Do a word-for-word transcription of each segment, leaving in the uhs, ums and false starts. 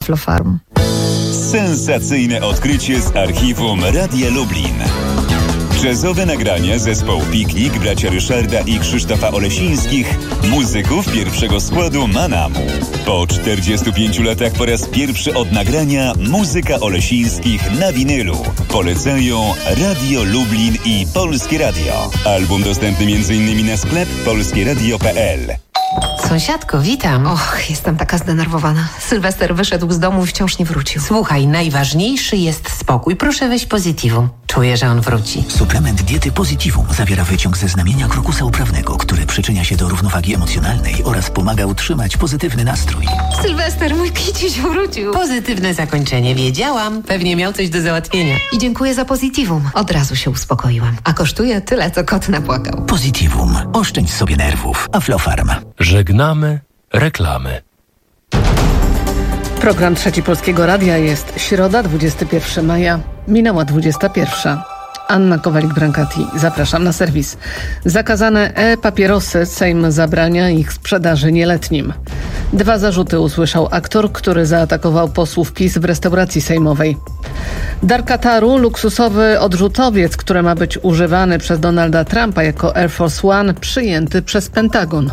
Aflofarm. Sensacyjne odkrycie z archiwum Radia Lublin. Jazzowe nagrania zespołu Piknik, bracia Ryszarda i Krzysztofa Olesińskich, muzyków pierwszego składu Manamu. Po czterdziestu pięciu latach po raz pierwszy od nagrania muzyka Olesińskich na winylu. Polecają Radio Lublin i Polskie Radio. Album dostępny między innymi na sklep polskie radio kropka p l. Sąsiadko, witam. Och, jestem taka zdenerwowana. Sylwester wyszedł z domu i wciąż nie wrócił. Słuchaj, najważniejszy jest spokój. Proszę weź Positivum. Czuję, że on wróci. Suplement diety Positivum zawiera wyciąg ze znamienia krokusa uprawnego, który przyczynia się do równowagi emocjonalnej oraz pomaga utrzymać pozytywny nastrój. Sylwester, mój kiciuś wrócił. Pozytywne zakończenie. Wiedziałam. Pewnie miał coś do załatwienia. I dziękuję za Positivum. Od razu się uspokoiłam. A kosztuje tyle, co kot napłakał. Positivum. Oszczędź sobie nerwów. Aflofarm. Żegnamy reklamy. Program Trzeci Polskiego Radia. Jest środa, dwudziestego pierwszego maja. Minęła dwudziesta pierwsza. Anna Kowalik-Brankati. Zapraszam na serwis. Zakazane e-papierosy. Sejm zabrania ich sprzedaży nieletnim. Dwa zarzuty usłyszał aktor, który zaatakował posłów PiS w restauracji sejmowej. Dar Kataru, luksusowy odrzutowiec, który ma być używany przez Donalda Trumpa jako Air Force One, przyjęty przez Pentagon.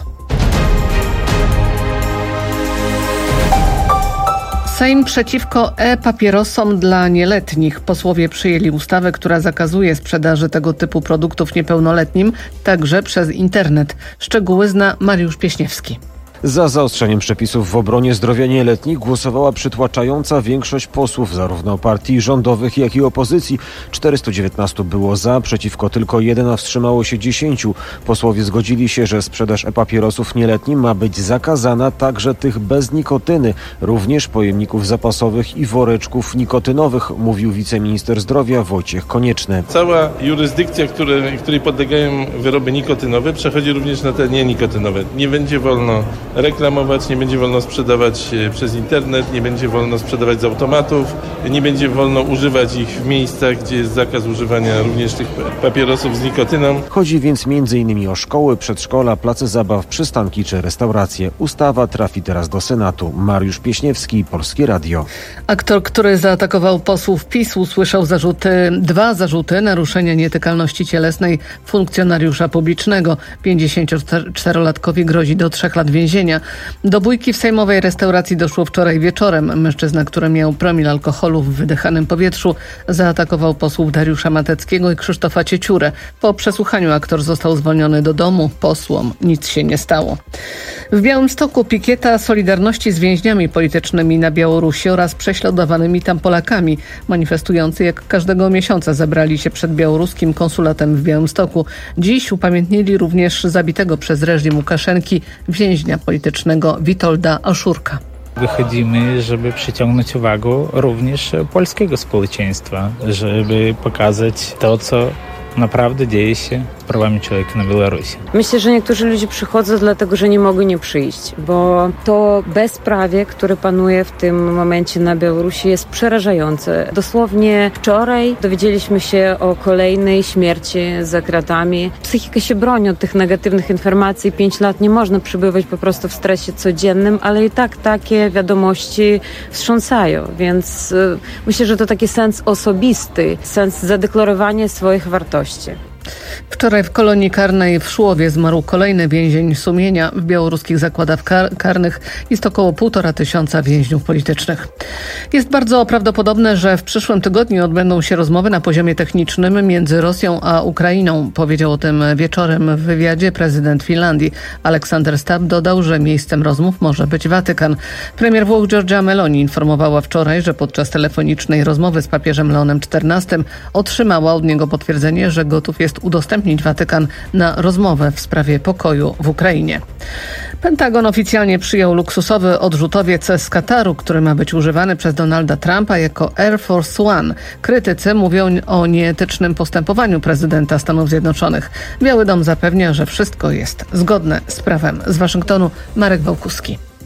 Sejm przeciwko e-papierosom dla nieletnich. Posłowie przyjęli ustawę, która zakazuje sprzedaży tego typu produktów niepełnoletnim, także przez internet. Szczegóły zna Mariusz Pieśniewski. Za zaostrzeniem przepisów w obronie zdrowia nieletnich głosowała przytłaczająca większość posłów zarówno partii rządowych, jak i opozycji. czterystu dziewiętnastu było za, przeciwko tylko jeden, a wstrzymało się dziesięciu. Posłowie zgodzili się, że sprzedaż e-papierosów nieletnim ma być zakazana, także tych bez nikotyny, również pojemników zapasowych i woreczków nikotynowych, mówił wiceminister zdrowia Wojciech Konieczny. Cała jurysdykcja, które, której podlegają wyroby nikotynowe, przechodzi również na te nikotynowe. Nie będzie wolno reklamować, nie będzie wolno sprzedawać przez internet, nie będzie wolno sprzedawać z automatów, nie będzie wolno używać ich w miejscach, gdzie jest zakaz używania również tych papierosów z nikotyną. Chodzi więc między innymi o szkoły, przedszkola, place zabaw, przystanki czy restauracje. Ustawa trafi teraz do Senatu. Mariusz Pieśniewski, Polskie Radio. Aktor, który zaatakował posłów PiS, usłyszał zarzuty, dwa zarzuty naruszenia nietykalności cielesnej funkcjonariusza publicznego. pięćdziesięcioczterolatkowi grozi do trzech lat więzienia. Do bójki w sejmowej restauracji doszło wczoraj wieczorem. Mężczyzna, który miał promil alkoholu w wydychanym powietrzu, zaatakował posłów Dariusza Mateckiego i Krzysztofa Cieciurę. Po przesłuchaniu aktor został zwolniony do domu. Posłom nic się nie stało. W Białymstoku pikieta solidarności z więźniami politycznymi na Białorusi oraz prześladowanymi tam Polakami. Manifestujący jak każdego miesiąca zebrali się przed białoruskim konsulatem w Białymstoku. Dziś upamiętnili również zabitego przez reżim Łukaszenki więźnia politycznego Witolda Oszurka. Wychodzimy, żeby przyciągnąć uwagę również polskiego społeczeństwa, żeby pokazać to, co naprawdę dzieje się z prawami człowieka na Białorusi. Myślę, że niektórzy ludzie przychodzą dlatego, że nie mogą nie przyjść, bo to bezprawie, które panuje w tym momencie na Białorusi, jest przerażające. Dosłownie wczoraj dowiedzieliśmy się o kolejnej śmierci za kratami. Psychika się broni od tych negatywnych informacji. Pięć lat nie można przebywać po prostu w stresie codziennym, ale i tak takie wiadomości wstrząsają, więc y, myślę, że to taki sens osobisty, sens zadeklarowania swoich wartości. Wczoraj w kolonii karnej w Szłowie zmarł kolejny więzień sumienia. W białoruskich zakładach kar- karnych jest około półtora tysiąca więźniów politycznych. Jest bardzo prawdopodobne, że w przyszłym tygodniu odbędą się rozmowy na poziomie technicznym między Rosją a Ukrainą. Powiedział o tym wieczorem w wywiadzie prezydent Finlandii. Aleksander Stubb dodał, że miejscem rozmów może być Watykan. Premier Włoch Giorgia Meloni informowała wczoraj, że podczas telefonicznej rozmowy z papieżem Leonem czternastym otrzymała od niego potwierdzenie, że gotów jest udostępnić Watykan na rozmowę w sprawie pokoju w Ukrainie. Pentagon oficjalnie przyjął luksusowy odrzutowiec z Kataru, który ma być używany przez Donalda Trumpa jako Air Force One. Krytycy mówią o nieetycznym postępowaniu prezydenta Stanów Zjednoczonych. Biały Dom zapewnia, że wszystko jest zgodne z prawem. Z Waszyngtonu Marek Wałkuski.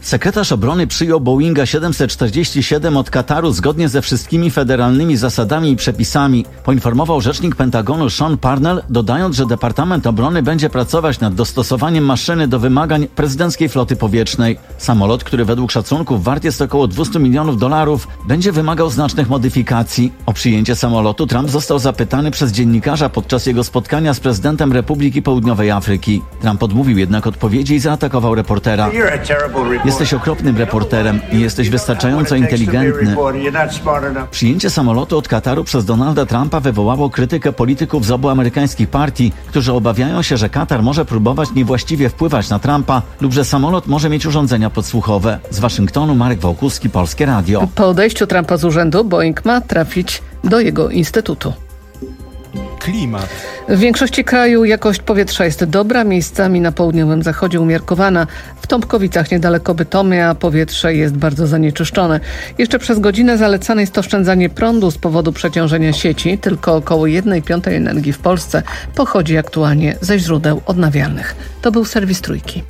Sekretarz obrony przyjął Boeinga siedemset czterdzieści siedem od Kataru zgodnie ze wszystkimi federalnymi zasadami i przepisami, poinformował rzecznik Pentagonu Sean Parnell, dodając, że Departament Obrony będzie pracować nad dostosowaniem maszyny do wymagań prezydenckiej floty powietrznej. Samolot, który według szacunków wart jest około dwieście milionów dolarów, będzie wymagał znacznych modyfikacji. O przyjęcie samolotu Trump został zapytany przez dziennikarza podczas jego spotkania z prezydentem Republiki Południowej Afryki. Trump odmówił jednak odpowiedzi i zaatakował reportera. Jesteś okropnym reporterem i jesteś wystarczająco inteligentny. Przyjęcie samolotu od Kataru przez Donalda Trumpa wywołało krytykę polityków z obu amerykańskich partii, którzy obawiają się, że Katar może próbować niewłaściwie wpływać na Trumpa lub że samolot może mieć urządzenia podsłuchowe. Z Waszyngtonu Marek Wołkuski, Polskie Radio. Po odejściu Trumpa z urzędu Boeing ma trafić do jego instytutu. Klimat. W większości kraju jakość powietrza jest dobra, miejscami na południowym zachodzie umiarkowana. W Tomkowicach niedaleko Bytomia powietrze jest bardzo zanieczyszczone. Jeszcze przez godzinę zalecane jest oszczędzanie prądu z powodu przeciążenia sieci. Tylko około jednej piątej energii w Polsce pochodzi aktualnie ze źródeł odnawialnych. To był serwis Trójki.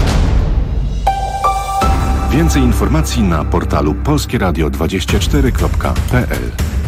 Więcej informacji na portalu polskieradio dwadzieścia cztery kropka p l.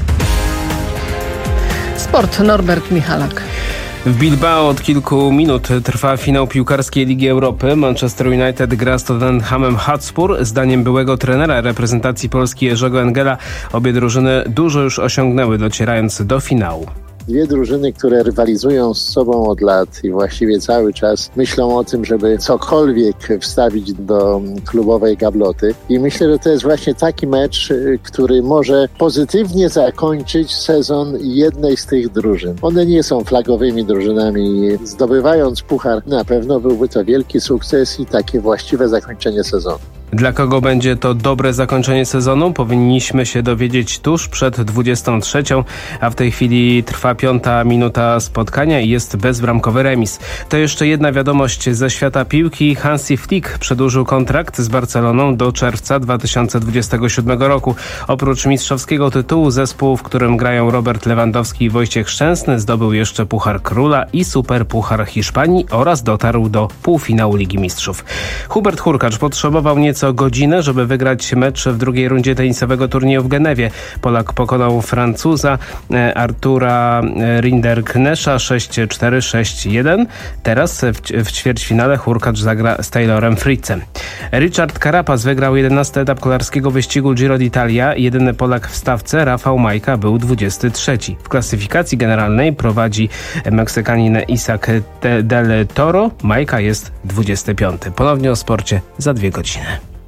Sport, Norbert Michalak. W Bilbao od kilku minut trwa finał piłkarskiej Ligi Europy. Manchester United gra z Tottenhamem Hotspur. Zdaniem byłego trenera reprezentacji Polski Jerzego Engela obie drużyny dużo już osiągnęły, docierając do finału. Dwie drużyny, które rywalizują z sobą od lat i właściwie cały czas myślą o tym, żeby cokolwiek wstawić do klubowej gabloty. I myślę, że to jest właśnie taki mecz, który może pozytywnie zakończyć sezon jednej z tych drużyn. One nie są flagowymi drużynami. Zdobywając puchar, na pewno byłby to wielki sukces i takie właściwe zakończenie sezonu. Dla kogo będzie to dobre zakończenie sezonu? Powinniśmy się dowiedzieć tuż przed dwudziestą trzecią, a w tej chwili trwa piąta minuta spotkania i jest bezbramkowy remis. To jeszcze jedna wiadomość ze świata piłki. Hansi Flick przedłużył kontrakt z Barceloną do czerwca dwa tysiące dwudziestego siódmego roku. Oprócz mistrzowskiego tytułu zespół, w którym grają Robert Lewandowski i Wojciech Szczęsny, zdobył jeszcze Puchar Króla i Superpuchar Hiszpanii oraz dotarł do półfinału Ligi Mistrzów. Hubert Hurkacz potrzebował nieco godzinę, żeby wygrać mecz w drugiej rundzie tenisowego turnieju w Genewie. Polak pokonał Francuza Artura Rinderknesza sześć cztery sześć jeden. Teraz w, w ćwierćfinale Hurkacz zagra z Taylorem Fritzem. Richard Carapaz wygrał jedenasty etap kolarskiego wyścigu Giro d'Italia. Jedyny Polak w stawce, Rafał Majka, był dwudziesty trzeci. W klasyfikacji generalnej prowadzi Meksykanin Isaac del Toro. Majka jest dwudziesty piąty. Ponownie o sporcie za dwie godziny.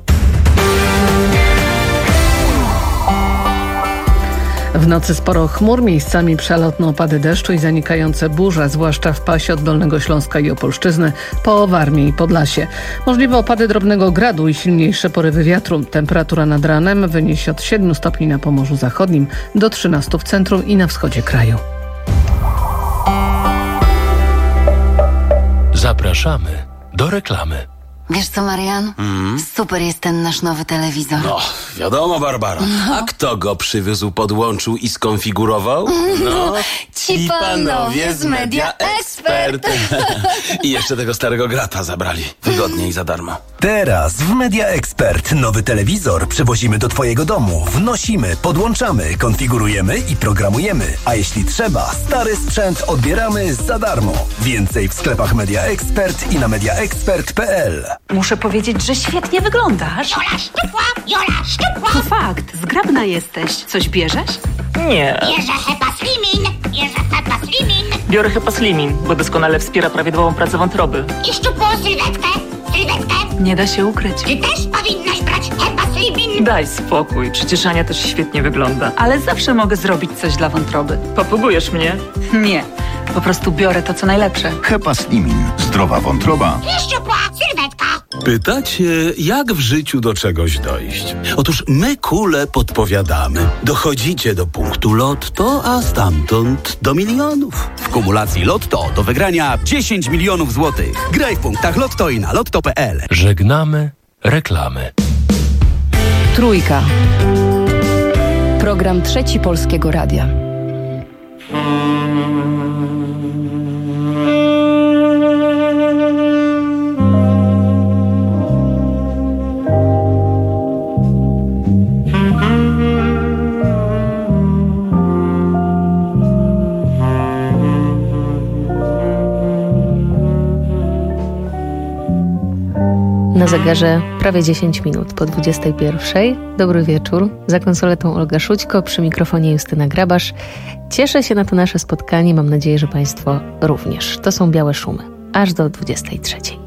W nocy sporo chmur, miejscami przelotne opady deszczu i zanikające burze, zwłaszcza w pasie od Dolnego Śląska i Opolszczyzny po Warmii i Podlasie. Możliwe opady drobnego gradu i silniejsze porywy wiatru. Temperatura nad ranem wyniesie od siedmiu stopni na Pomorzu Zachodnim do trzynastu w centrum i na wschodzie kraju. Zapraszamy do reklamy. Wiesz co, Marian? Mm. Super jest ten nasz nowy telewizor. No, wiadomo, Barbara. No. A kto go przywiózł, podłączył i skonfigurował? No, ci panowie z Media Expert. I jeszcze tego starego grata zabrali. Wygodnie i za darmo. Teraz w Media Expert nowy telewizor przywozimy do twojego domu. Wnosimy, podłączamy, konfigurujemy i programujemy. A jeśli trzeba, stary sprzęt odbieramy za darmo. Więcej w sklepach Media Expert i na mediaexpert kropka p l. Muszę powiedzieć, że świetnie wyglądasz. Jola szczupła, Jola szczupła. To fakt, zgrabna jesteś. Coś bierzesz? Nie. Bierze Hepa Slimin, bierze Hepa Slimin. Biorę Hepa Slimin, bo doskonale wspiera prawidłową pracę wątroby. I szczupłą sylwetkę, sylwetkę. Nie da się ukryć. Ty też powinnaś brać Hepa Slimin. Daj spokój, przecież Ania też świetnie wygląda. Ale zawsze mogę zrobić coś dla wątroby. Popugujesz mnie? Nie, po prostu biorę to, co najlepsze. Hepa Slimin. Zdrowa wątroba. I szczupła sylwetka. Pytacie, jak w życiu do czegoś dojść? Otóż my kule podpowiadamy. Dochodzicie do punktu Lotto, a stamtąd do milionów. W kumulacji Lotto do wygrania dziesięć milionów złotych. Graj w punktach Lotto i na lotto kropka p l. Żegnamy reklamy. Trójka. Program Trzeci Polskiego Radia. Na zegarze prawie dziesięć minut po dwudziestej pierwszej. Dobry wieczór. Za konsoletą Olga Szućko, przy mikrofonie Justyna Grabasz. Cieszę się na to nasze spotkanie. Mam nadzieję, że Państwo również. To są Białe Szumy. Aż do dwudziestej trzeciej.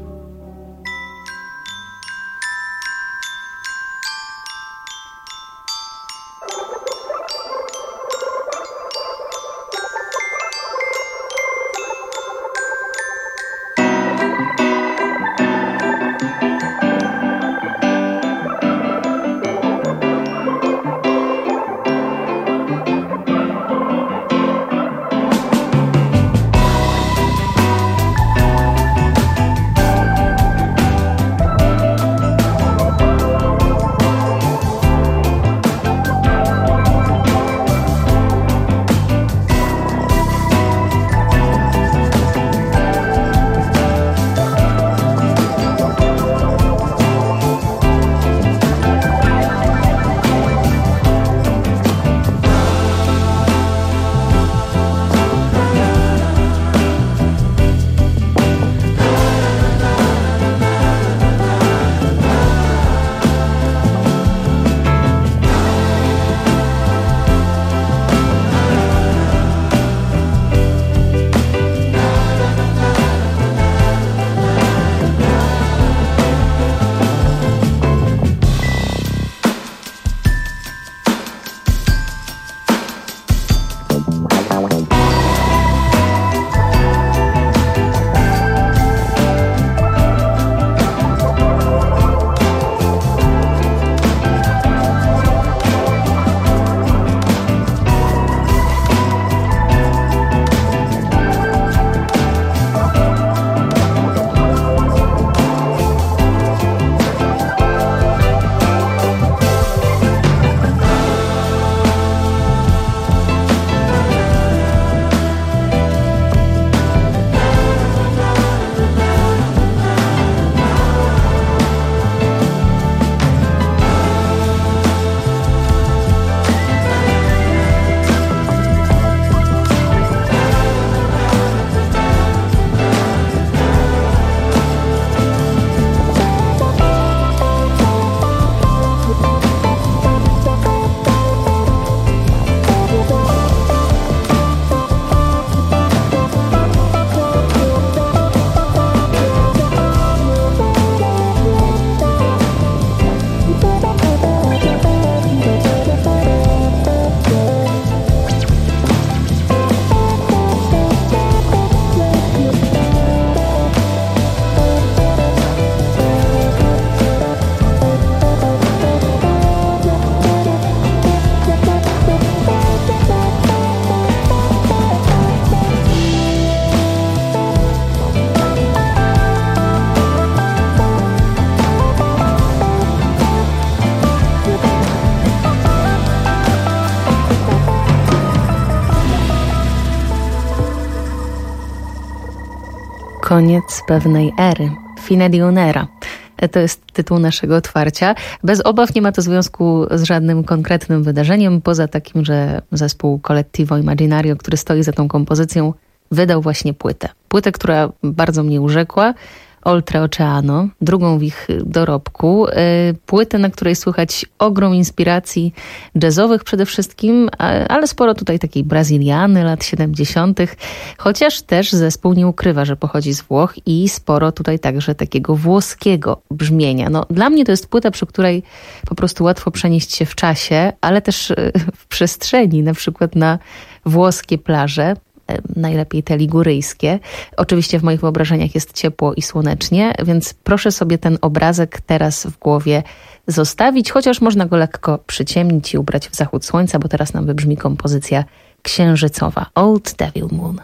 Koniec pewnej ery. Fine di un'era. To jest tytuł naszego otwarcia. Bez obaw nie ma to związku z żadnym konkretnym wydarzeniem, poza takim, że zespół Collettivo Immaginario, który stoi za tą kompozycją, wydał właśnie płytę. Płytę, która bardzo mnie urzekła. Oltreoceano, drugą w ich dorobku. Płytę, na której słychać ogrom inspiracji jazzowych przede wszystkim, ale sporo tutaj takiej brazyliany lat siedemdziesiątych. Chociaż też zespół nie ukrywa, że pochodzi z Włoch i sporo tutaj także takiego włoskiego brzmienia. No, dla mnie to jest płyta, przy której po prostu łatwo przenieść się w czasie, ale też w przestrzeni, na przykład na włoskie plaże. Najlepiej te liguryjskie. Oczywiście w moich wyobrażeniach jest ciepło i słonecznie, więc proszę sobie ten obrazek teraz w głowie zostawić, chociaż można go lekko przyciemnić i ubrać w zachód słońca, bo teraz nam wybrzmi kompozycja księżycowa. Old Devil Moon.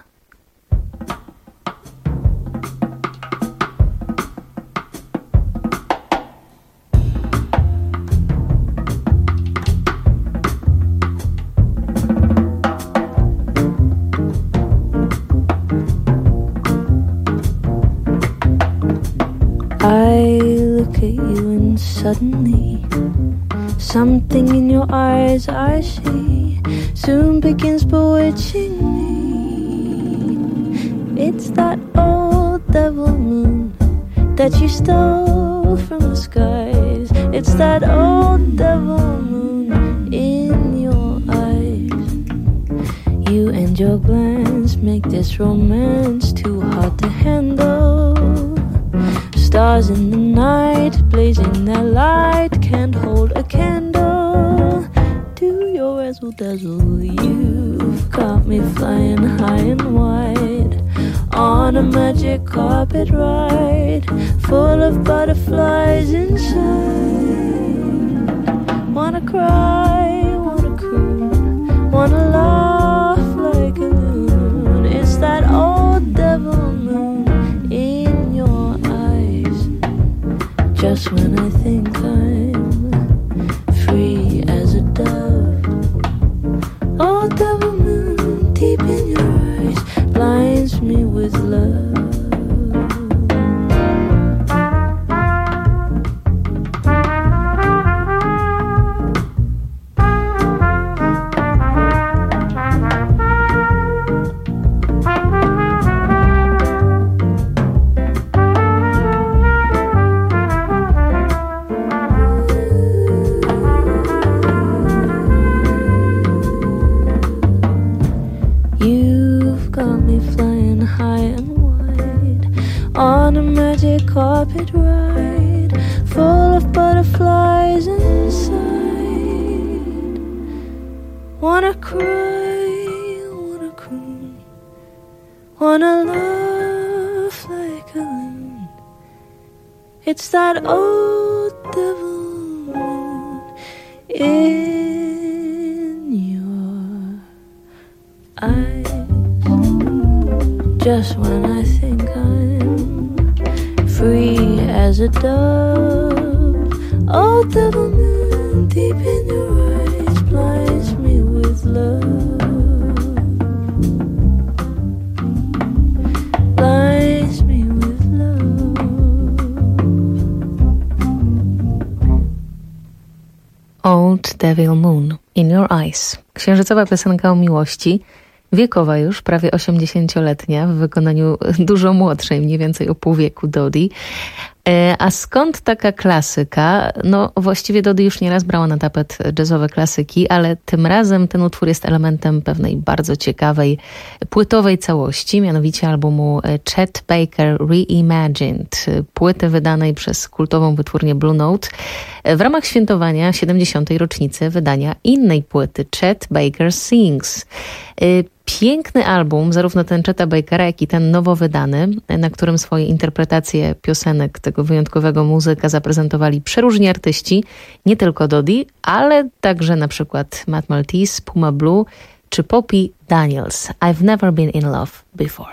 I look at you and suddenly something in your eyes I see soon begins bewitching me. It's that old devil moon that you stole from the skies. It's that old devil moon in your eyes. You and your glance make this romance too hard to handle. Stars in the night, blazing their light, can't hold a candle to your razzle dazzle. You've got me flying high and wide on a magic carpet ride, full of butterflies inside. Wanna cry, wanna croon, wanna laugh like a loon. It's that old devil moon in your eyes. Just when I think I'm free as a dove, old devil moon deep in your eyes blinds me with love. Carpet ride, full of butterflies inside. Wanna cry, wanna croon, wanna laugh like a loon. It's that old devil moon in your eyes. Just when I think I'm free as a dove, old devil moon deep in your eyes blinds me with love, blinds me with love. Old Devil Moon in Your Eyes. Księżycowa piosenka o miłości, wiekowa już, prawie osiemdziesięcioletnia, w wykonaniu dużo młodszej, mniej więcej o pół wieku Dodie. A skąd taka klasyka? No właściwie Dodie już nieraz brała na tapet jazzowe klasyki, ale tym razem ten utwór jest elementem pewnej bardzo ciekawej płytowej całości, mianowicie albumu Chet Baker Reimagined, płyty wydanej przez kultową wytwórnię Blue Note w ramach świętowania siedemdziesiątej rocznicy wydania innej płyty Chet Baker Sings. Piękny album, zarówno ten Cheta Bakera, jak i ten nowo wydany, na którym swoje interpretacje piosenek tego wyjątkowego muzyka zaprezentowali przeróżni artyści, nie tylko Dodie, ale także na przykład Matt Maltese, Puma Blue czy Poppy Daniels. I've never been in love before.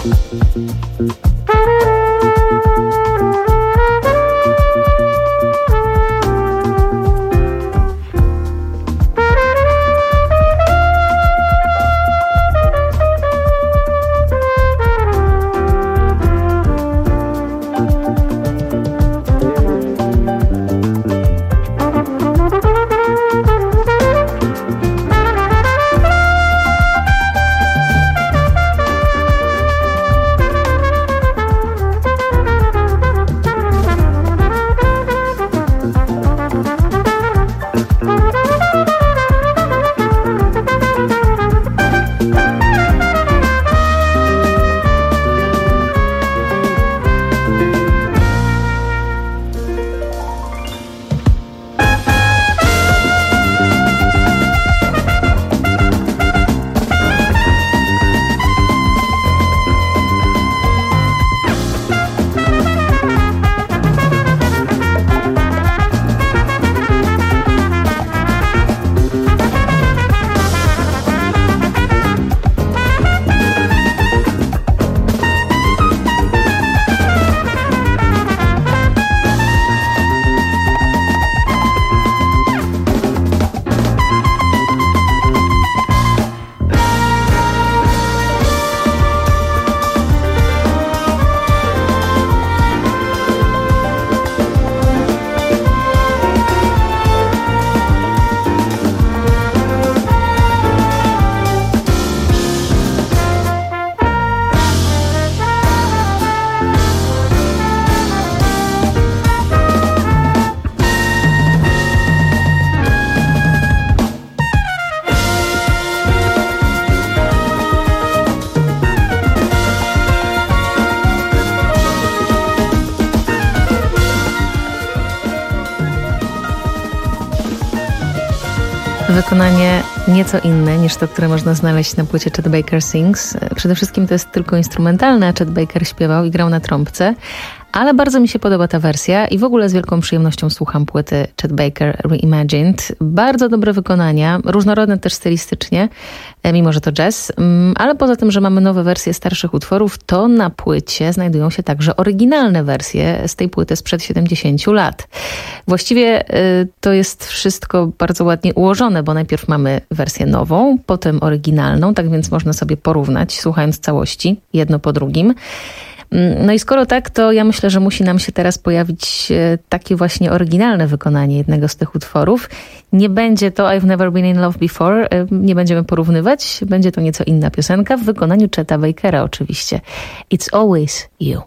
Wykonanie nieco inne niż to, które można znaleźć na płycie Chet Baker Sings. Przede wszystkim to jest tylko instrumentalne, a Chet Baker śpiewał i grał na trąbce. Ale bardzo mi się podoba ta wersja i w ogóle z wielką przyjemnością słucham płyty Chet Baker Reimagined. Bardzo dobre wykonania, różnorodne też stylistycznie, mimo że to jazz. Ale poza tym, że mamy nowe wersje starszych utworów, to na płycie znajdują się także oryginalne wersje z tej płyty sprzed siedemdziesięciu lat. Właściwie to jest wszystko bardzo ładnie ułożone, bo najpierw mamy wersję nową, potem oryginalną, tak więc można sobie porównać, słuchając całości, jedno po drugim. No i skoro tak, to ja myślę, że musi nam się teraz pojawić takie właśnie oryginalne wykonanie jednego z tych utworów. Nie będzie to I've Never Been in Love Before, nie będziemy porównywać, będzie to nieco inna piosenka w wykonaniu Cheta Bakera oczywiście. It's Always You.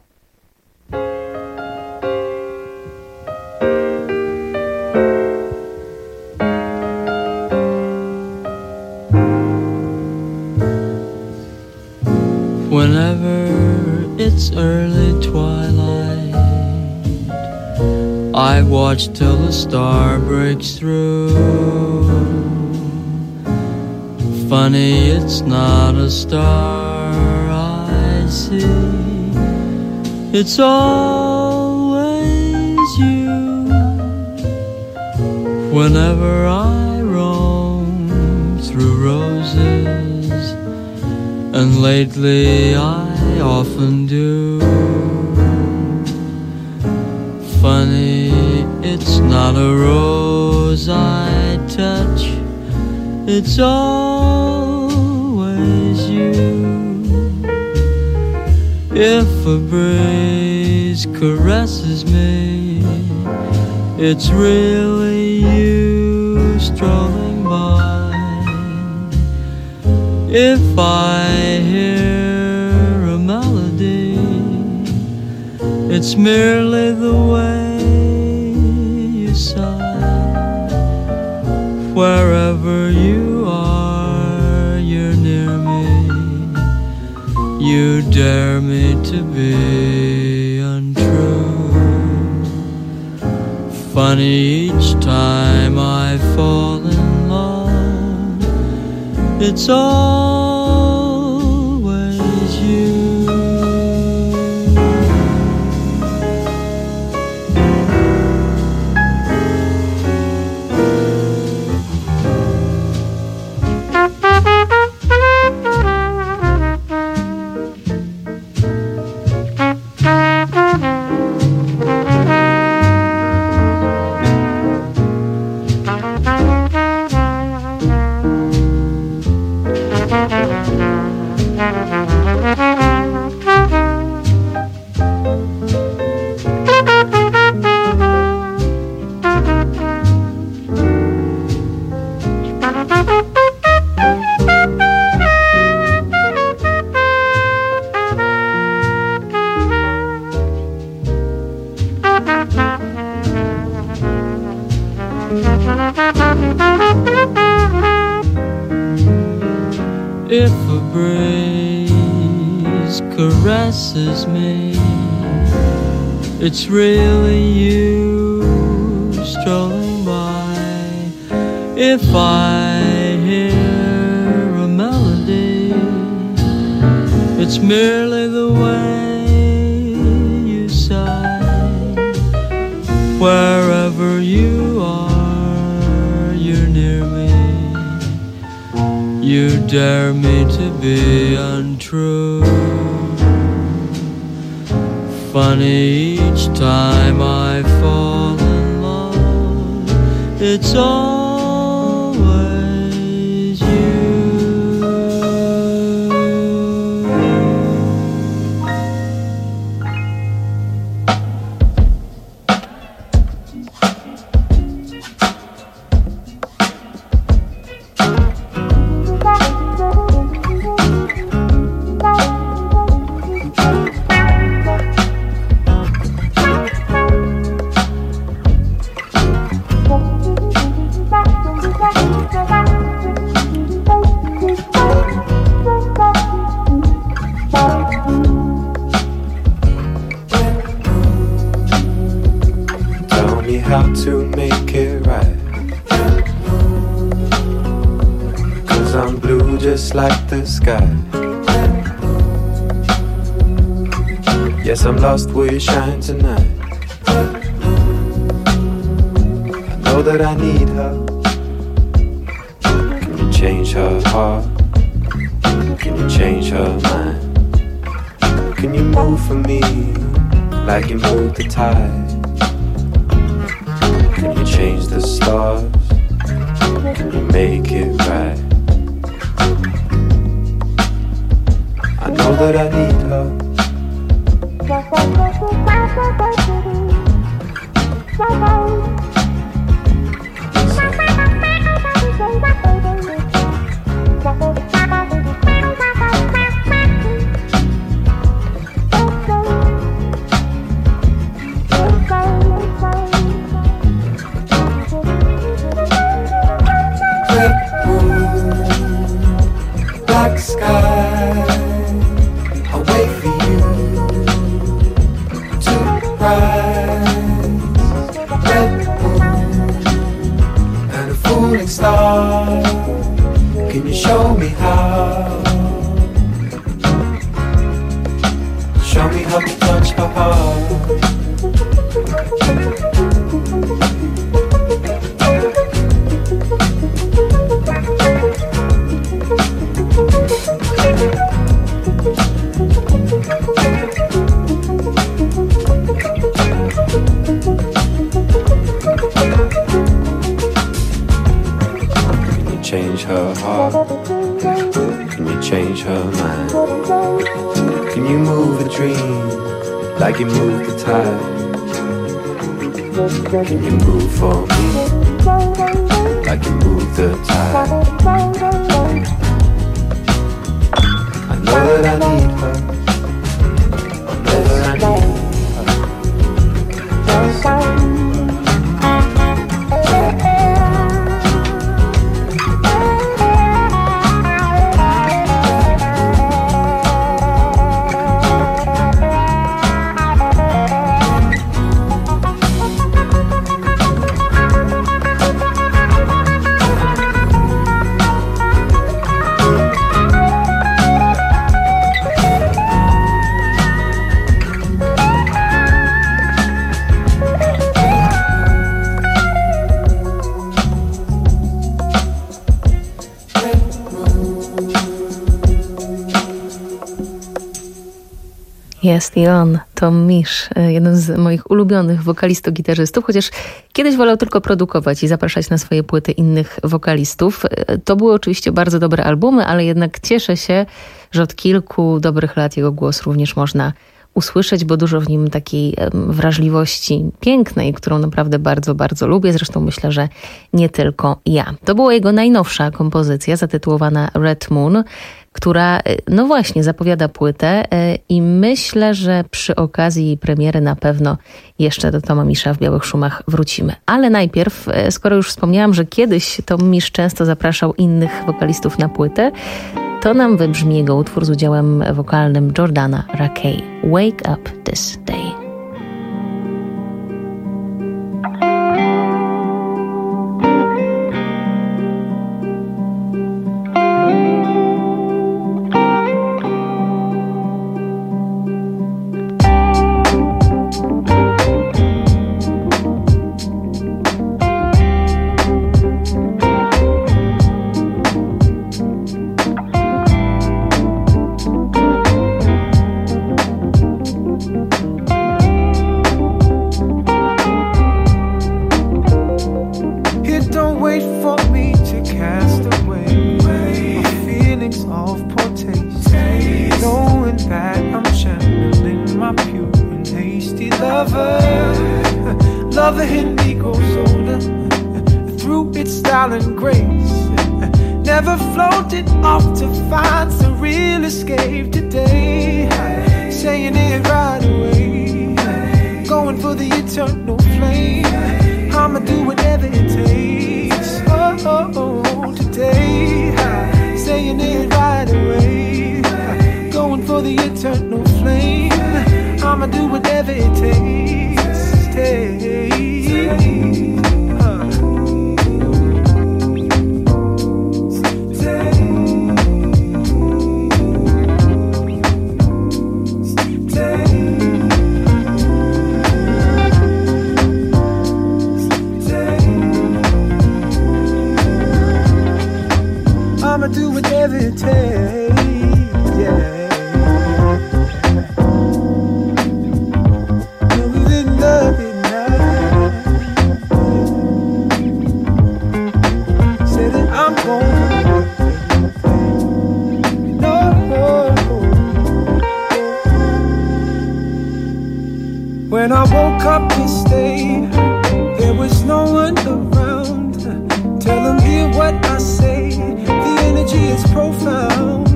Whenever it's early twilight, I watch till the star breaks through. Funny, it's not a star I see, it's always you. Whenever I roam through roses, and lately I often do. Funny, it's not a rose I touch, it's always you. If a breeze caresses me, it's really you strolling by. If I hear a melody, it's merely the way you sigh. Wherever you are, you're near me. You dare me to be untrue. Funny, each time I fall in love, it's always you. If a breeze caresses me, it's really you strolling by. If I hear a melody, it's merely the way you sigh. Wherever you are, you're near me. You dare me to be untrue. Funny, each time I fall in love, it's always you. How to make it right, 'cause I'm blue just like the sky. Yes, I'm lost, will you shine tonight? I know that I need her. Can you change her heart? Can you change her mind? Can you move for me like you move the tide? Can you change the stars? Can you make it right? I know that I need her. Can you show me how? Show me how to touch her heart. Change her heart? Can you change her mind? Can you move a dream like you move the tide? Can you move for me like you move the tide? I know that I need her. I know that I need her. Jest i on, Tom Misch, jeden z moich ulubionych wokalistów-gitarzystów, chociaż kiedyś wolał tylko produkować i zapraszać na swoje płyty innych wokalistów. To były oczywiście bardzo dobre albumy, ale jednak cieszę się, że od kilku dobrych lat jego głos również można usłyszeć, bo dużo w nim takiej wrażliwości pięknej, którą naprawdę bardzo, bardzo lubię. Zresztą myślę, że nie tylko ja. To była jego najnowsza kompozycja zatytułowana Red Moon, która no właśnie zapowiada płytę i myślę, że przy okazji jej premiery na pewno jeszcze do Toma Mischa w Białych Szumach wrócimy. Ale najpierw, skoro już wspomniałam, że kiedyś Tom Misch często zapraszał innych wokalistów na płytę, to nam wybrzmi jego utwór z udziałem wokalnym Jordana Rakei. Wake Up This Day. When I woke up this day, there was no one around. Tell them, hear what I say, the energy is profound.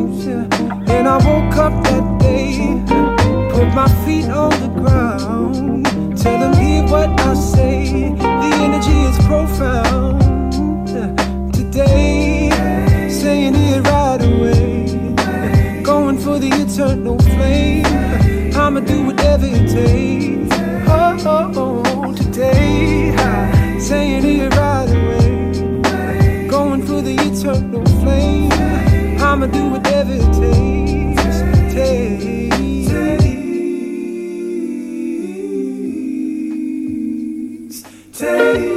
And I woke up that day, put my feet on the ground. Tell them, hear what I say, the energy is profound. Today, saying it right away, going for the eternal flame. I'ma do whatever it takes. Oh, oh, oh, today, saying it right away, going for the eternal flame. I'ma do whatever it takes. Takes, takes, takes.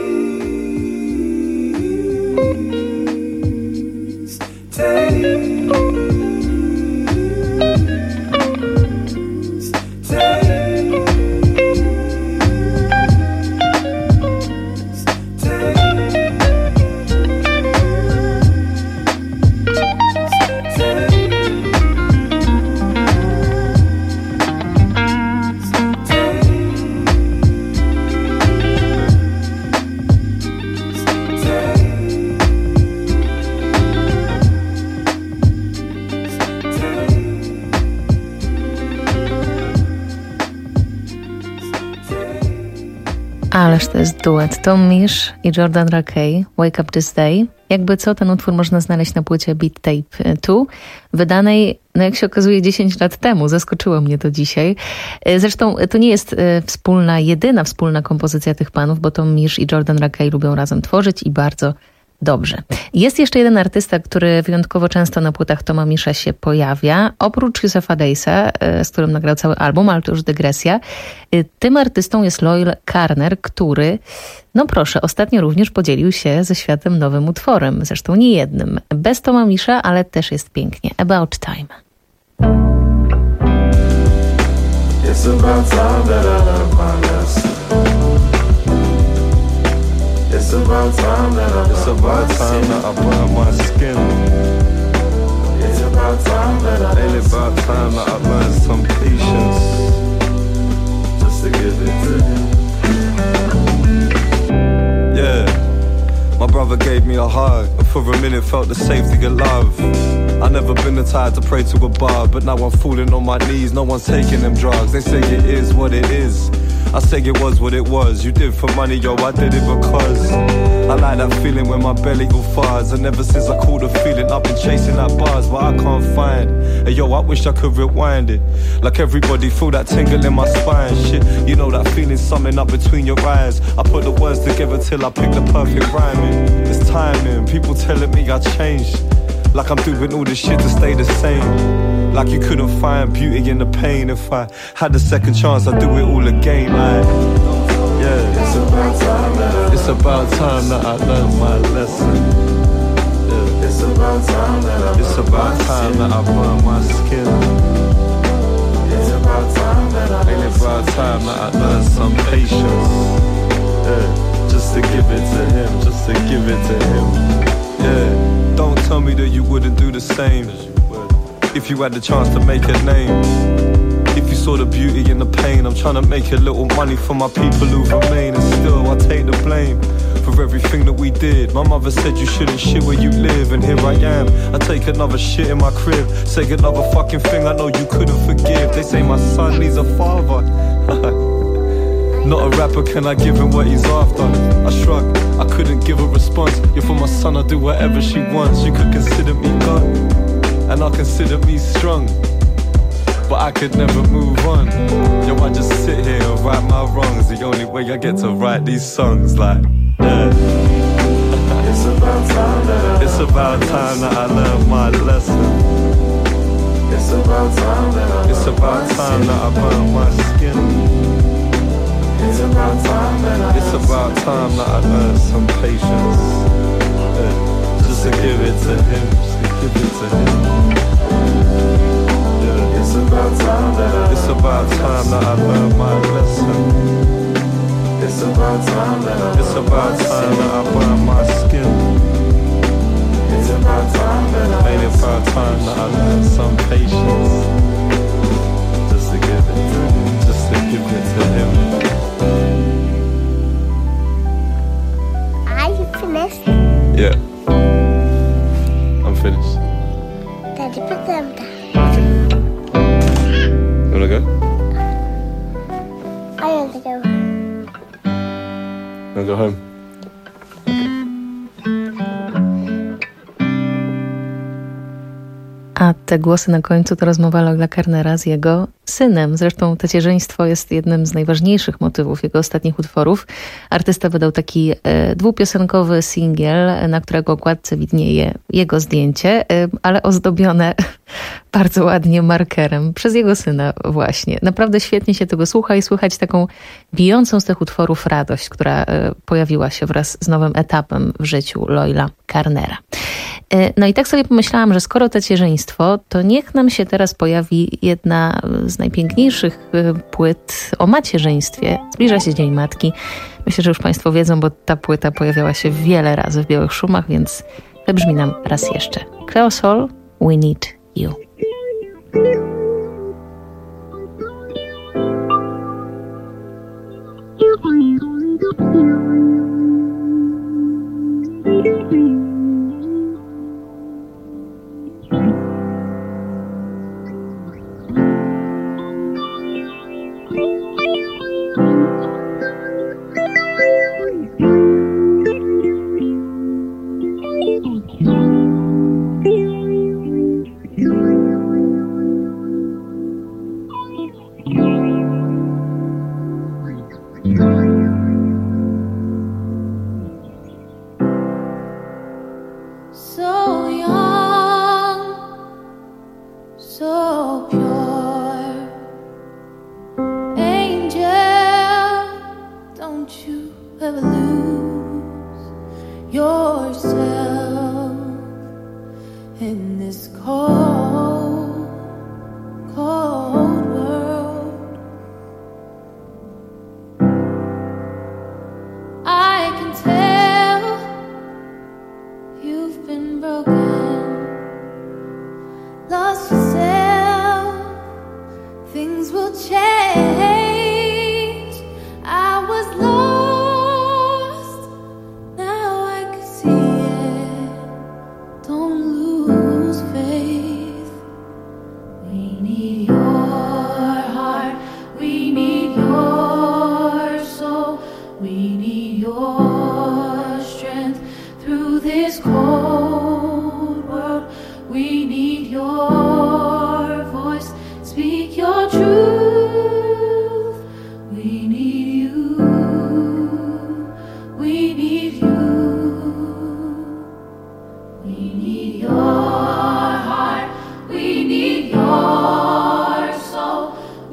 Ależ to jest duet. Tom Misch i Jordan Rakei, Wake Up This Day. Jakby co, ten utwór można znaleźć na płycie Beat Tape dwa, wydanej, no jak się okazuje, dziesięć lat temu. Zaskoczyło mnie to dzisiaj. Zresztą to nie jest wspólna, jedyna wspólna kompozycja tych panów, bo Tom Misch i Jordan Rakei lubią razem tworzyć i bardzo dobrze. Jest jeszcze jeden artysta, który wyjątkowo często na płytach Toma Mischa się pojawia, oprócz Yusefa Daysa, z którym nagrał cały album, ale to już dygresja. Tym artystą jest Loyle Carner, który, no proszę, ostatnio również podzielił się ze światem nowym utworem, zresztą nie jednym. Bez Toma Mischa, ale też jest pięknie. About Time. It's about time that I learned my lesson. It's about time that I It's about time that I burn my skin. It's about time that I Ain't about time that I learned some patience just to give it to you. Yeah, my brother gave me a hug, and for a minute felt the safety of love. I never been the type to pray to a bar, but now I'm falling on my knees. No one's taking them drugs. They say it is what it is. I say it was what it was. You did for money, yo, I did it because I like that feeling when my belly go fires. And ever since I caught the feeling, I've been chasing that bars, but I can't find. Hey, yo, I wish I could rewind it. Like everybody, feel that tingle in my spine. Shit, you know that feeling summing up between your eyes. I put the words together till I pick the perfect rhyming. It's timing, people telling me I changed. Like I'm doing all this shit to stay the same. Like you couldn't find beauty in the pain. If I had the second chance, I'd do it all again. Like, yeah, it's about time that I, it's about time that I learned my lesson. Yeah. It's about time that I, it's about time that I burn my skin. It's about time that I, ain't it about time that I learned some patience. Yeah, just to give it to him, just to give it to him. Yeah, don't tell me that you wouldn't do the same if you had the chance to make a name. If you saw the beauty in the pain, I'm trying to make a little money for my people who remain. And still I take the blame for everything that we did. My mother said you shouldn't shit where you live, and here I am, I take another shit in my crib. Say another fucking thing I know you couldn't forgive. They say my son needs a father. Not a rapper, can I give him what he's after? I shrug, I couldn't give a response. Yeah, for my son I do whatever she wants. You could consider me gone, and I consider me strong, but I could never move on. Yo, I just sit here and right my wrongs. The only way I get to write these songs, like, yeah. It's about time that I, it's about time that I learned my lesson. It's about time that I, it's about time that I burn my skin. It's about time that I, it's about time that I learned some patience. Yeah, just to give it to him, just to give it to him. Yeah, it's about time that I, it's about time that I learned my lesson. It's about time that I, it's about time that I burn my skin. It's about time that I, ain't it about time that I learned some patience. Just to give it to him, just to give it to him. Are you finished? Yeah, I'm finished. Daddy, put them down. You wanna go? I want to go home. You wanna go home? A te głosy na końcu to rozmowa Loyla Carnera z jego synem. Zresztą tacierzyństwo jest jednym z najważniejszych motywów jego ostatnich utworów. Artysta wydał taki e, dwupiosenkowy singiel, na którego okładce widnieje jego zdjęcie, e, ale ozdobione bardzo ładnie markerem przez jego syna właśnie. Naprawdę świetnie się tego słucha i słychać taką bijącą z tych utworów radość, która e, pojawiła się wraz z nowym etapem w życiu Loyla Carnera. E, no i tak sobie pomyślałam, że skoro tacierzyństwo, to niech nam się teraz pojawi jedna z najpiękniejszych płyt o macierzyństwie. Zbliża się Dzień Matki. Myślę, że już Państwo wiedzą, bo ta płyta pojawiała się wiele razy w Białych Szumach, więc wybrzmi nam raz jeszcze. Cleo Sol, We Need You. So young, so pure, angel, don't you ever lose yourself in this cold, cold world. I can tell you've been broken, lost yourself, things will change. I was lost, now I can see it. Don't lose faith. We need your heart, we need your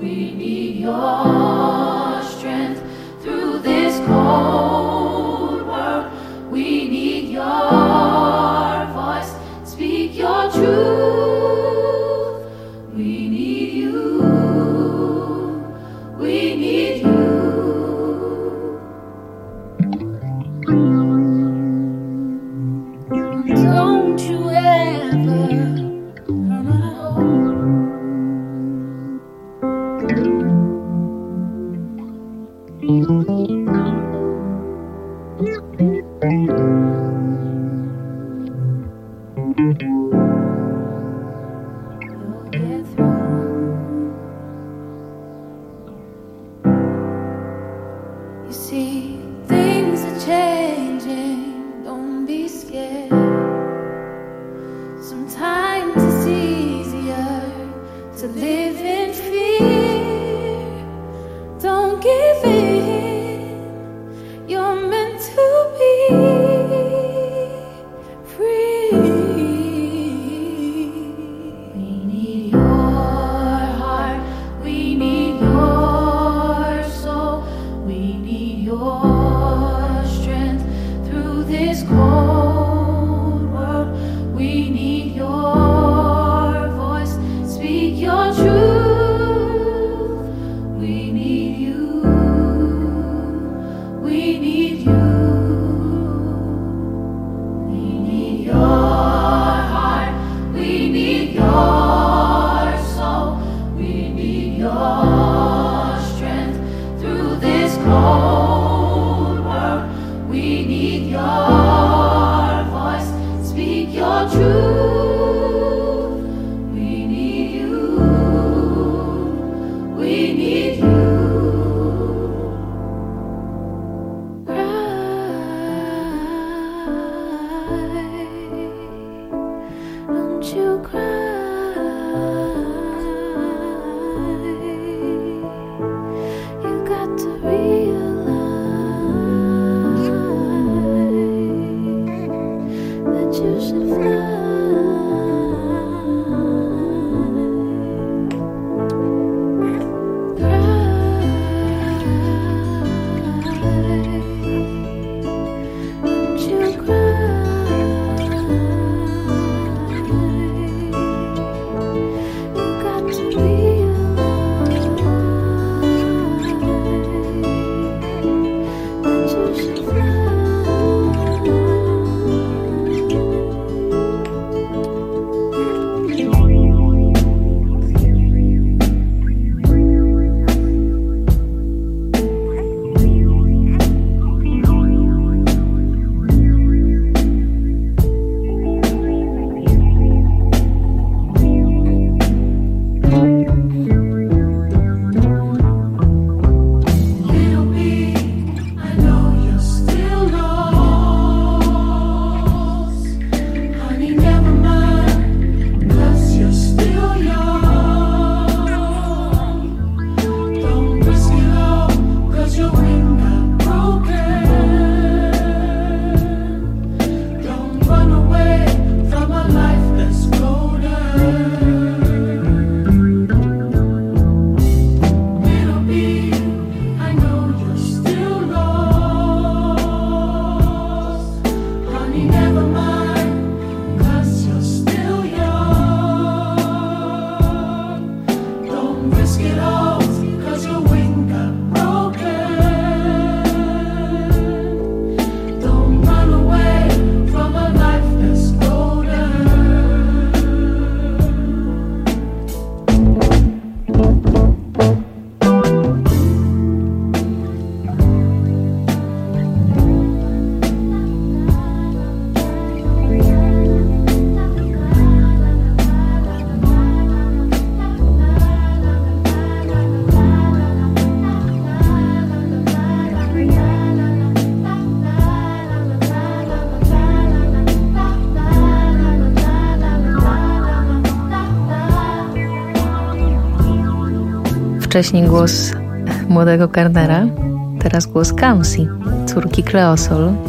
Wcześniej głos młodego Karnera, teraz głos Kamsi, córki Kleosol,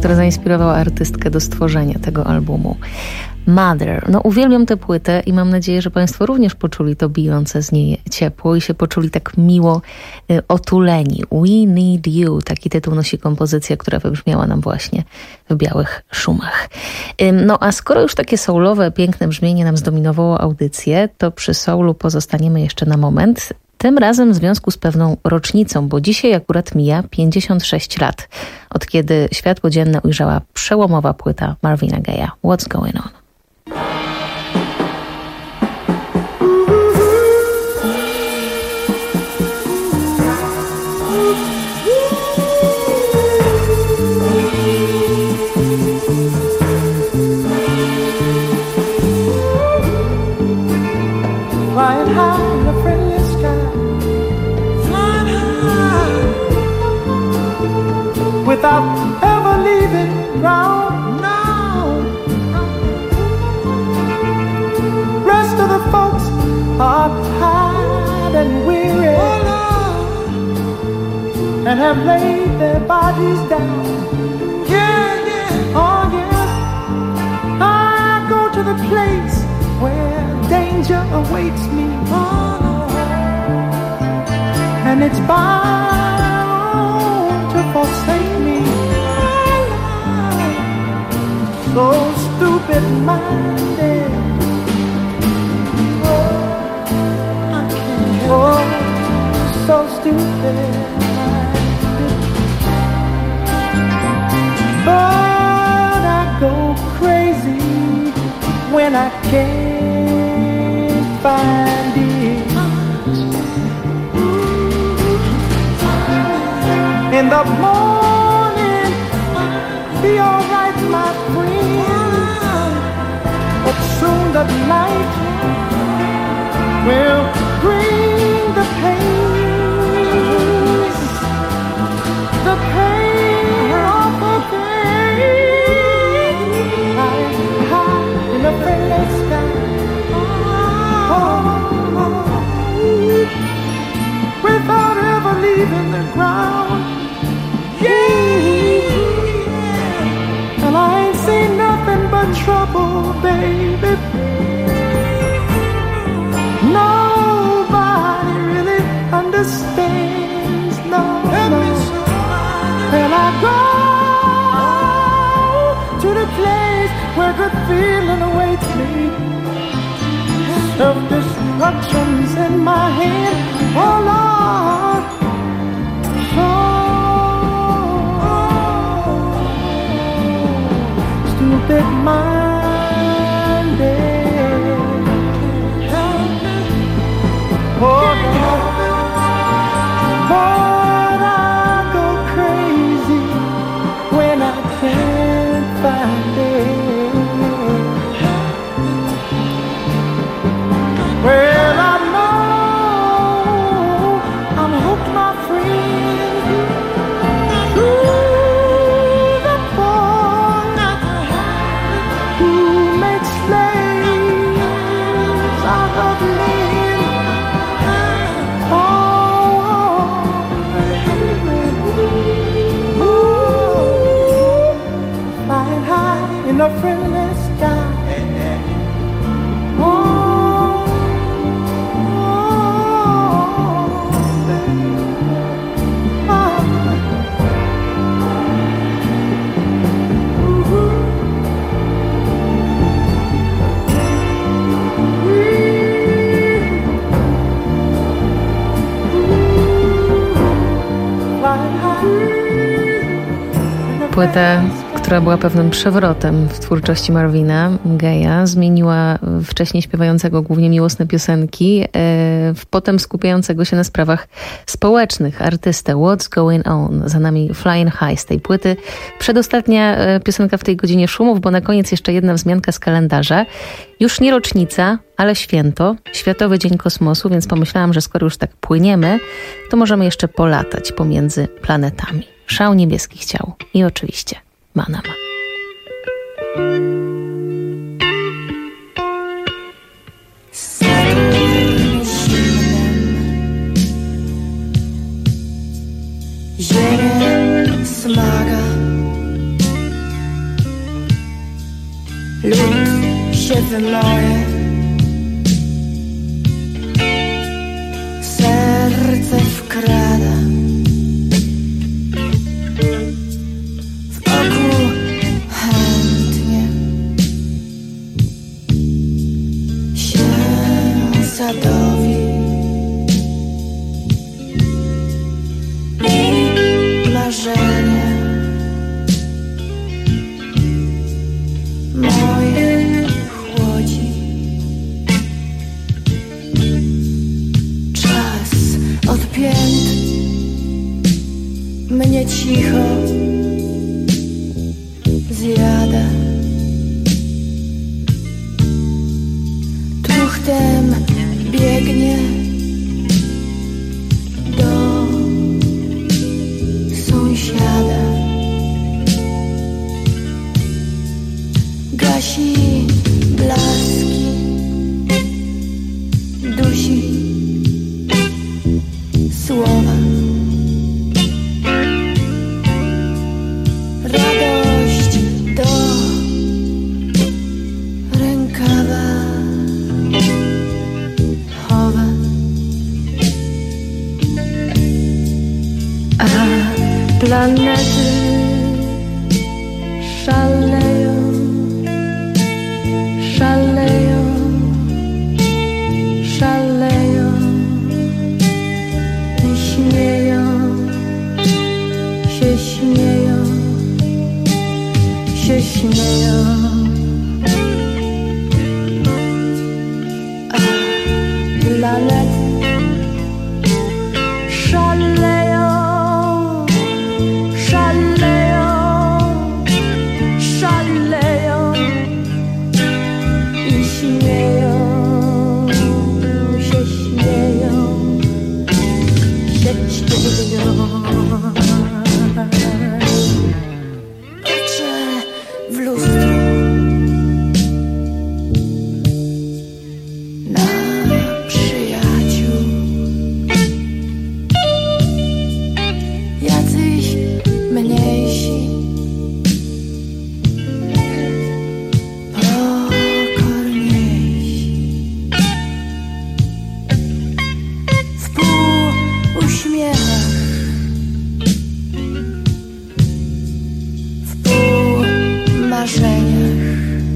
która zainspirowała artystkę do stworzenia tego albumu. Mother. No uwielbiam tę płytę i mam nadzieję, że Państwo również poczuli to bijące z niej ciepło i się poczuli tak miło y, otuleni. We Need You. Taki tytuł nosi kompozycja, która wybrzmiała nam właśnie w Białych Szumach. Y, no a skoro już takie soulowe, piękne brzmienie nam zdominowało audycję, to przy soulu pozostaniemy jeszcze na moment. Tym razem w związku z pewną rocznicą, bo dzisiaj akurat mija pięćdziesiąt sześć lat, od kiedy światło dzienne ujrzała przełomowa płyta Marvina Gaye'a. What's Going On? Flying high in the friendly sky, flying high, without ever leaving ground. No, rest of the folks are tired and weary, and have laid their bodies down. Yeah, yeah, oh yeah. I go to the place where danger awaits me, oh, and it's bound to forsake me. So stupid-minded, oh, so stupid-minded, but I go crazy when I can't find it. In the morning, be alright, my friend, but soon the night will bring the pain, the pain of the pain. High, high in the friendly sky, without ever leaving the ground. Yeah, and I ain't seen nothing but trouble, baby. Nobody really understands, no, no. And I go to the place where good feeling awaits me. Self-destruction's in my hand, oh Lord. Oh, stupid-minded. Oh Lord, but I go crazy when I can't find it. Well, I know I'm hooked, my friend, to the point who makes slaves out of men. Oh, oh, flying high in a friendly sky. Płytę, która była pewnym przewrotem w twórczości Marvina Gaye'a, zmieniła wcześniej śpiewającego głównie miłosne piosenki w potem skupiającego się na sprawach społecznych artystę. What's Going On? Za nami Flying High z tej płyty. Przedostatnia piosenka w tej godzinie szumów, bo na koniec jeszcze jedna wzmianka z kalendarza. Już nie rocznica, ale święto, Światowy Dzień Kosmosu, więc pomyślałam, że skoro już tak płyniemy, to możemy jeszcze polatać pomiędzy planetami. Szał niebieskich ciał i oczywiście Manama. Zieleń smaga lód się wymoje, serce wkrada w oku chętnie się sadowi i marzenia moje chłodzi. Czas odpięt mnie cicho zjada. Truchtem biegnie do sąsiada. Gasi blaski, dusi słowa. Radość do rękawa chowa. A planety szaleją, szaleją, szaleją i śmieją, się śmieją, się śmieją. A planety szaleją, szaleją, szaleją i śmieją, się śmieją, się śmieją. Patrzę w lustro na przyjaciół, jacyś mniejsi, pokorniejsi, w pół uśmiechach, w pół marzeniach,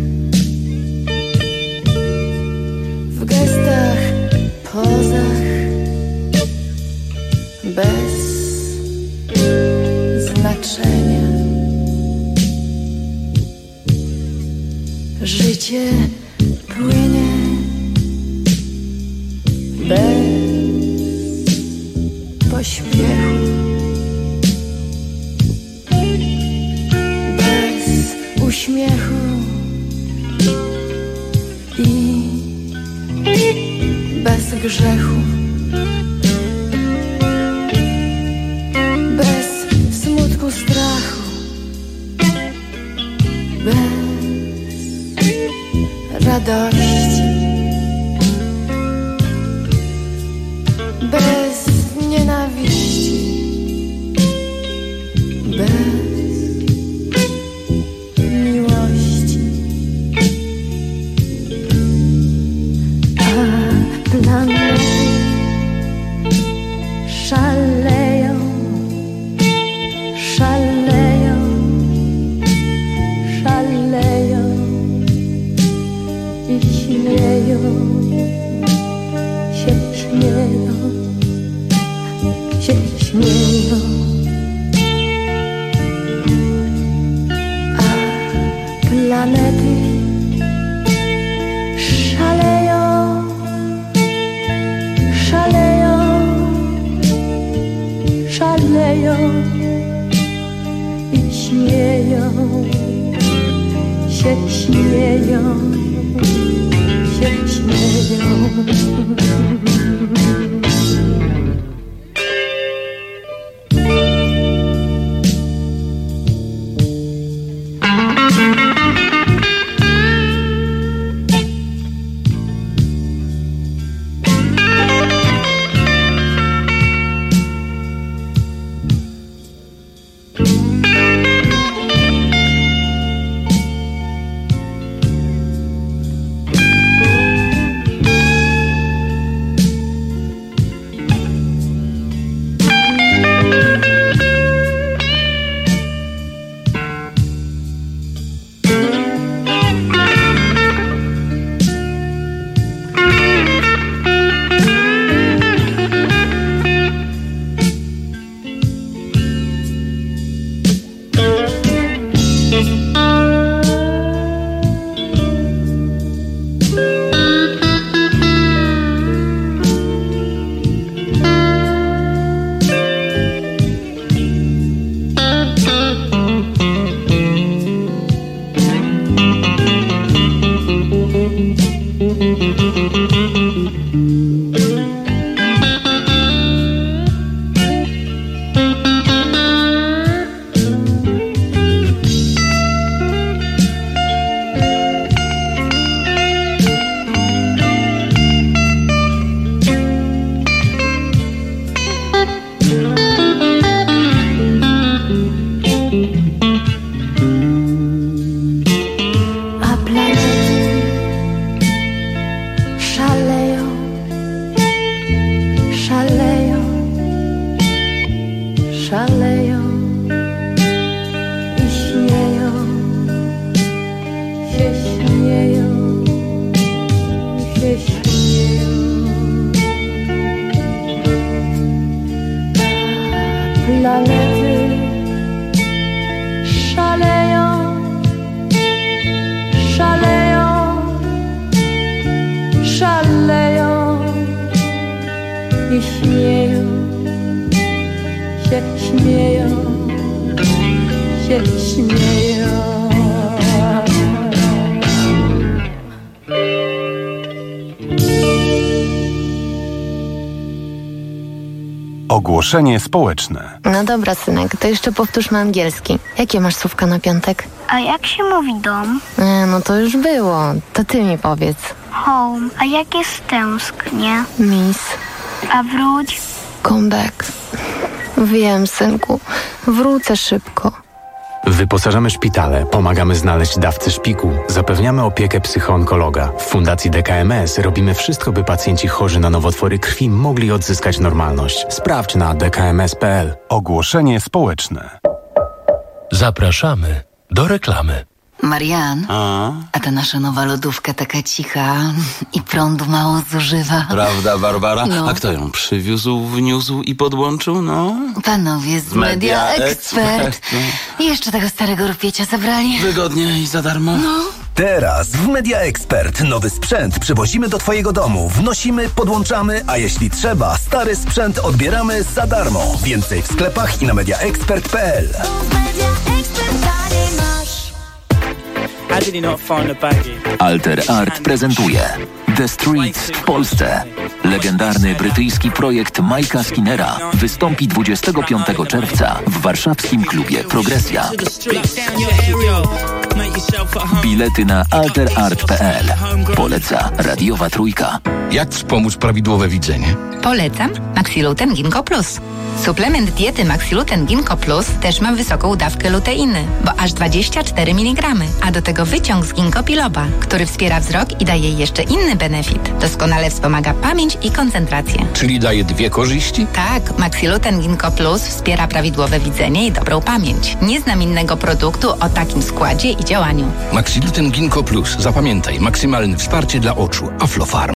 w gestach, pozach, bez znaczenia. Życie płynie bez pośpiechu, bez uśmiechu i bez grzechu, bez smutku, strachu, bez radości, bez nienawiści, bez miłości. A planety szaleją, szaleją, szaleją i śmieją, się śmieją, się śmieją. A planety szaleją, szaleją, szaleją i śmieją, się śmieją, się śmieją. szaleją i śmieją, się śmieją, się śmieją. Planety szaleją, szaleją, szaleją i śmieją, się śmieją, się śmieją. Ogłoszenie społeczne. No dobra, synek, to jeszcze powtórzmy angielski. Jakie masz słówka na piątek? A jak się mówi dom? E, no to już było. To ty mi powiedz. Home. A jak jest tęsknie? Miss. A wróć? Come back. Wiem, synku. Wrócę szybko. Wyposażamy szpitale, pomagamy znaleźć dawcę szpiku, zapewniamy opiekę psychoonkologa. W Fundacji D K M S robimy wszystko, by pacjenci chorzy na nowotwory krwi mogli odzyskać normalność. Sprawdź na d k m s kropka p l. Ogłoszenie społeczne. Zapraszamy do reklamy. Marian, a? a ta nasza nowa lodówka taka cicha i prądu mało zużywa. Prawda, Barbara? No. A kto ją przywiózł, wniósł i podłączył, no? Panowie z Media, Media Expert. Expert. I jeszcze tego starego rupiecia zabrali. Wygodnie i za darmo. No. Teraz w Media Expert nowy sprzęt przywozimy do twojego domu. Wnosimy, podłączamy, a jeśli trzeba, stary sprzęt odbieramy za darmo. Więcej w sklepach i na media expert kropka p l. Alter Art prezentuje The Streets w Polsce. Legendarny brytyjski projekt Mike'a Skinnera wystąpi dwudziestego piątego czerwca w warszawskim klubie Progresja. Bilety na alter art kropka p l. Poleca Radiowa Trójka. Jak wspomóc prawidłowe widzenie? Polecam Maxiluten Ginkgo Plus. Suplement diety Maxiluten Ginkgo Plus też ma wysoką dawkę luteiny, bo aż dwadzieścia cztery miligramy, a do tego wyciąg z ginkgo biloba, który wspiera wzrok i daje jeszcze inny benefit. Doskonale wspomaga pamięć i koncentrację. Czyli daje dwie korzyści? Tak, Maxiluten Ginkgo Plus wspiera prawidłowe widzenie i dobrą pamięć. Nie znam innego produktu o takim składzie i działaniu. Maxiluten Ginkgo Plus. Zapamiętaj, maksymalne wsparcie dla oczu. Aflofarm.